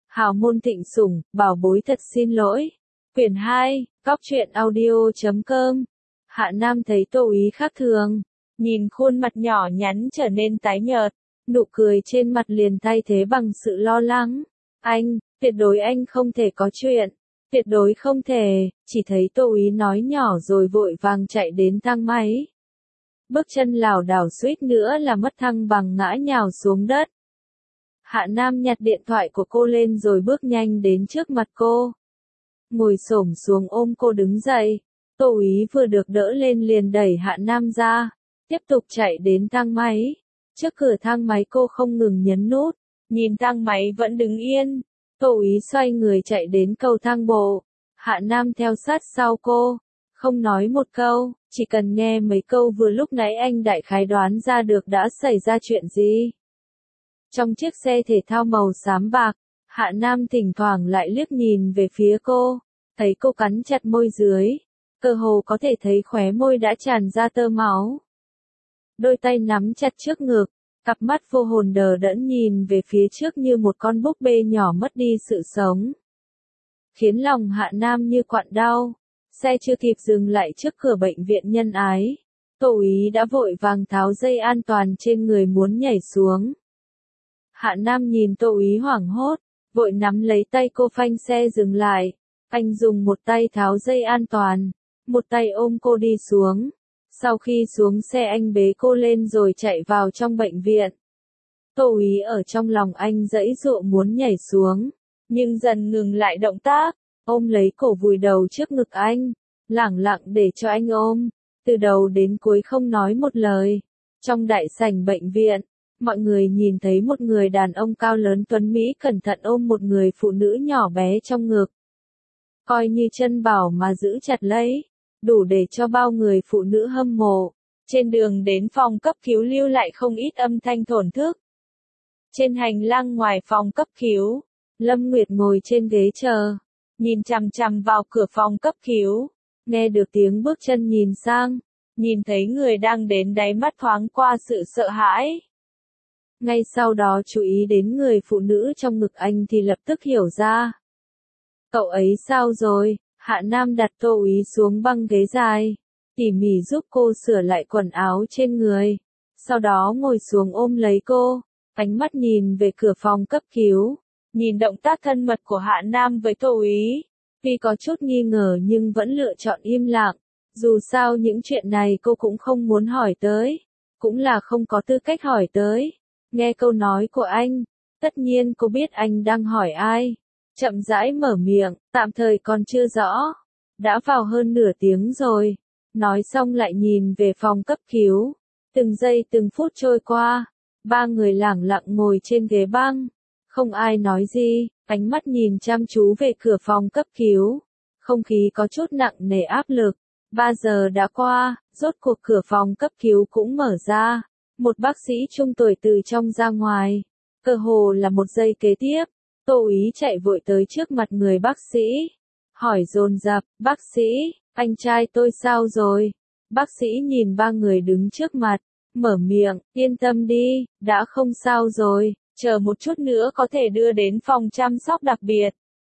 Hào môn thịnh sủng, bảo bối thật xin lỗi. Quyển 2, Cóc truyện audio.com. Hạ Nam thấy Tô Ý khác thường, nhìn khuôn mặt nhỏ nhắn trở nên tái nhợt, nụ cười trên mặt liền thay thế bằng sự lo lắng. Tuyệt đối anh không thể có chuyện, tuyệt đối không thể, chỉ thấy Tô Ý nói nhỏ rồi vội vàng chạy đến thang máy. Bước chân lảo đảo suýt nữa là mất thăng bằng ngã nhào xuống đất. Hạ Nam nhặt điện thoại của cô lên rồi bước nhanh đến trước mặt cô. Ngồi xổm xuống ôm cô đứng dậy. Tô Ý vừa được đỡ lên liền đẩy Hạ Nam ra, tiếp tục chạy đến thang máy. Trước cửa thang máy cô không ngừng nhấn nút, nhìn thang máy vẫn đứng yên. Tô Ý xoay người chạy đến cầu thang bộ. Hạ Nam theo sát sau cô, không nói một câu, chỉ cần nghe mấy câu vừa lúc nãy anh đại khái đoán ra được đã xảy ra chuyện gì. Trong chiếc xe thể thao màu xám bạc, Hạ Nam thỉnh thoảng lại liếc nhìn về phía cô, thấy cô cắn chặt môi dưới, cơ hồ có thể thấy khóe môi đã tràn ra tơ máu. Đôi tay nắm chặt trước ngực, cặp mắt vô hồn đờ đẫn nhìn về phía trước như một con búp bê nhỏ mất đi sự sống. Khiến lòng Hạ Nam như quặn đau, xe chưa kịp dừng lại trước cửa bệnh viện Nhân Ái. Tô Ý đã vội vàng tháo dây an toàn trên người muốn nhảy xuống. Hạ Nam nhìn Tô Ý hoảng hốt, vội nắm lấy tay cô phanh xe dừng lại. Anh dùng một tay tháo dây an toàn, một tay ôm cô đi xuống. Sau khi xuống xe anh bế cô lên rồi chạy vào trong bệnh viện. Tô Ý ở trong lòng anh giãy giụa muốn nhảy xuống, nhưng dần ngừng lại động tác, ôm lấy cổ vùi đầu trước ngực anh, lẳng lặng để cho anh ôm, từ đầu đến cuối không nói một lời. Trong đại sảnh bệnh viện, mọi người nhìn thấy một người đàn ông cao lớn tuấn Mỹ cẩn thận ôm một người phụ nữ nhỏ bé trong ngực. Coi như chân bảo mà giữ chặt lấy, đủ để cho bao người phụ nữ hâm mộ. Trên đường đến phòng cấp cứu lưu lại không ít âm thanh thổn thức. Trên hành lang ngoài phòng cấp cứu, Lâm Nguyệt ngồi trên ghế chờ, nhìn chằm chằm vào cửa phòng cấp cứu, nghe được tiếng bước chân nhìn sang, nhìn thấy người đang đến đáy mắt thoáng qua sự sợ hãi. Ngay sau đó chú ý đến người phụ nữ trong ngực anh thì lập tức hiểu ra. Cậu ấy sao rồi? Hạ Nam đặt Tô Ý xuống băng ghế dài, tỉ mỉ giúp cô sửa lại quần áo trên người, sau đó ngồi xuống ôm lấy cô, ánh mắt nhìn về cửa phòng cấp cứu, nhìn động tác thân mật của Hạ Nam với Tô Ý, tuy có chút nghi ngờ nhưng vẫn lựa chọn im lặng, dù sao những chuyện này cô cũng không muốn hỏi tới, cũng là không có tư cách hỏi tới. Nghe câu nói của anh, tất nhiên cô biết anh đang hỏi ai. Chậm rãi mở miệng, tạm thời còn chưa rõ. Đã vào hơn nửa tiếng rồi. Nói xong lại nhìn về phòng cấp cứu. Từng giây từng phút trôi qua. Ba người lẳng lặng ngồi trên ghế băng. Không ai nói gì, ánh mắt nhìn chăm chú về cửa phòng cấp cứu. Không khí có chút nặng nề áp lực. 3 giờ đã qua, rốt cuộc cửa phòng cấp cứu cũng mở ra. Một bác sĩ trung tuổi từ trong ra ngoài. Cơ hồ là một giây kế tiếp. Tô Ý chạy vội tới trước mặt người bác sĩ. Hỏi dồn dập, bác sĩ, anh trai tôi sao rồi? Bác sĩ nhìn ba người đứng trước mặt, mở miệng, yên tâm đi, đã không sao rồi, chờ một chút nữa có thể đưa đến phòng chăm sóc đặc biệt.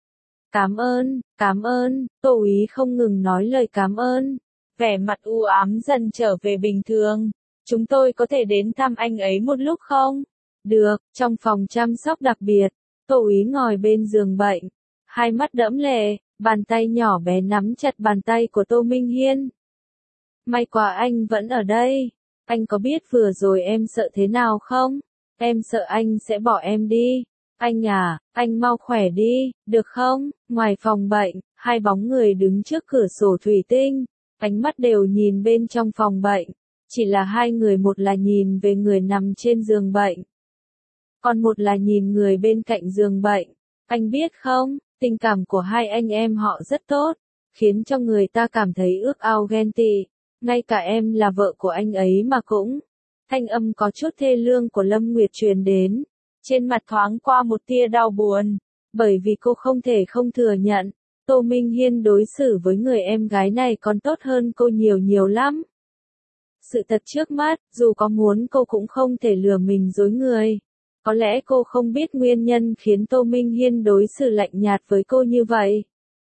Cảm ơn, Tô Ý không ngừng nói lời cảm ơn. Vẻ mặt u ám dần trở về bình thường. Chúng tôi có thể đến thăm anh ấy một lúc không? Được, trong phòng chăm sóc đặc biệt. Tô Ý ngồi bên giường bệnh, hai mắt đẫm lệ, bàn tay nhỏ bé nắm chặt bàn tay của Tô Minh Hiên. May quá anh vẫn ở đây, anh có biết vừa rồi em sợ thế nào không? Em sợ anh sẽ bỏ em đi. Anh à, anh mau khỏe đi, được không? Ngoài phòng bệnh, hai bóng người đứng trước cửa sổ thủy tinh, ánh mắt đều nhìn bên trong phòng bệnh. Chỉ là hai người, một là nhìn về người nằm trên giường bệnh, còn một là nhìn người bên cạnh giường bệnh. Anh biết không, tình cảm của hai anh em họ rất tốt, khiến cho người ta cảm thấy ước ao ghen tị. Ngay cả em là vợ của anh ấy mà cũng. Thanh âm có chút thê lương của Lâm Nguyệt truyền đến. Trên mặt thoáng qua một tia đau buồn. Bởi vì cô không thể không thừa nhận. Tô Minh Hiên đối xử với người em gái này còn tốt hơn cô nhiều lắm. Sự thật trước mắt, dù có muốn cô cũng không thể lừa mình dối người. Có lẽ cô không biết nguyên nhân khiến Tô Minh Hiên đối xử lạnh nhạt với cô như vậy.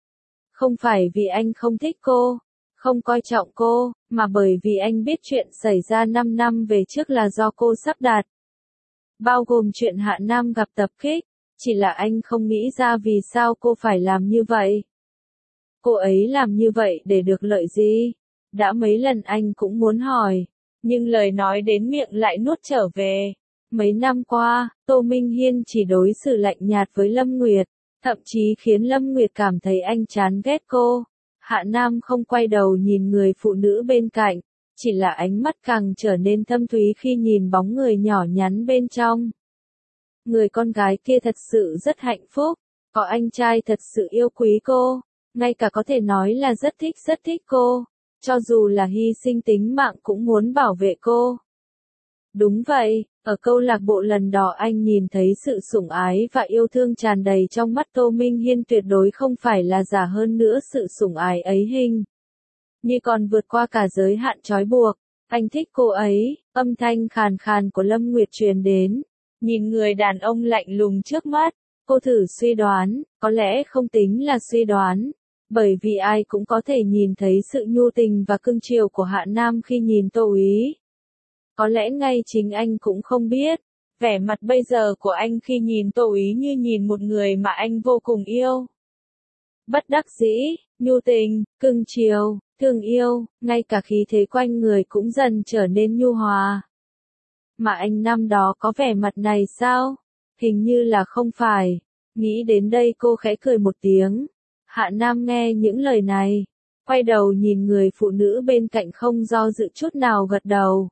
Không phải vì anh không thích cô, không coi trọng cô, mà bởi vì anh biết chuyện xảy ra 5 năm về trước là do cô sắp đặt. Bao gồm chuyện Hạ Nam gặp tập kích, chỉ là anh không nghĩ ra vì sao cô phải làm như vậy. Cô ấy làm như vậy để được lợi gì? Đã mấy lần anh cũng muốn hỏi, nhưng lời nói đến miệng lại nuốt trở về. Mấy năm qua, Tô Minh Hiên chỉ đối xử lạnh nhạt với Lâm Nguyệt, thậm chí khiến Lâm Nguyệt cảm thấy anh chán ghét cô. Hạ Nam không quay đầu nhìn người phụ nữ bên cạnh, chỉ là ánh mắt càng trở nên thâm thúy khi nhìn bóng người nhỏ nhắn bên trong. Người con gái kia thật sự rất hạnh phúc, có anh trai thật sự yêu quý cô, ngay cả có thể nói là rất thích cô, cho dù là hy sinh tính mạng cũng muốn bảo vệ cô. Đúng vậy, ở câu lạc bộ lần đó anh nhìn thấy sự sủng ái và yêu thương tràn đầy trong mắt Tô Minh Hiên, tuyệt đối không phải là giả, hơn nữa sự sủng ái ấy hình như còn vượt qua cả giới hạn trói buộc. Anh thích cô ấy, âm thanh khàn khàn của Lâm Nguyệt truyền đến. Nhìn người đàn ông lạnh lùng trước mắt, cô thử suy đoán, có lẽ không tính là suy đoán, bởi vì ai cũng có thể nhìn thấy sự nhu tình và cưng chiều của Hạ Nam khi nhìn Tô Úy. Có lẽ ngay chính anh cũng không biết, vẻ mặt bây giờ của anh khi nhìn Tô Úy như nhìn một người mà anh vô cùng yêu. Bất đắc dĩ, nhu tình, cưng chiều, thương yêu, ngay cả khí thế quanh người cũng dần trở nên nhu hòa. Mà anh năm đó có vẻ mặt này sao? Hình như là không phải. Nghĩ đến đây cô khẽ cười một tiếng. Hạ Nam nghe những lời này, quay đầu nhìn người phụ nữ bên cạnh không do dự chút nào, gật đầu.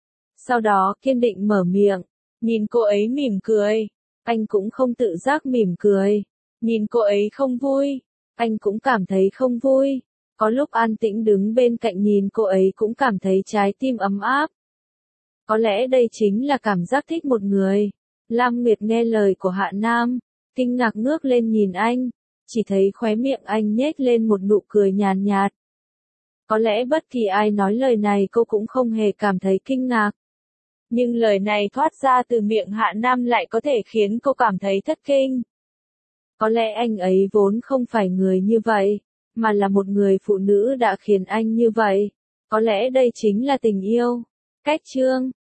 Sau đó kiên định mở miệng, nhìn cô ấy mỉm cười, anh cũng không tự giác mỉm cười. Nhìn cô ấy không vui, anh cũng cảm thấy không vui. Có lúc an tĩnh đứng bên cạnh nhìn cô ấy cũng cảm thấy trái tim ấm áp. Có lẽ đây chính là cảm giác thích một người. Lam Nguyệt nghe lời của Hạ Nam, kinh ngạc ngước lên nhìn anh, chỉ thấy khóe miệng anh nhếch lên một nụ cười nhàn nhạt. Có lẽ bất kỳ ai nói lời này cô cũng không hề cảm thấy kinh ngạc. Nhưng lời này thoát ra từ miệng Hạ Nam lại có thể khiến cô cảm thấy thất kinh. Có lẽ anh ấy vốn không phải người như vậy, mà là một người phụ nữ đã khiến anh như vậy. Có lẽ đây chính là tình yêu. Cách chương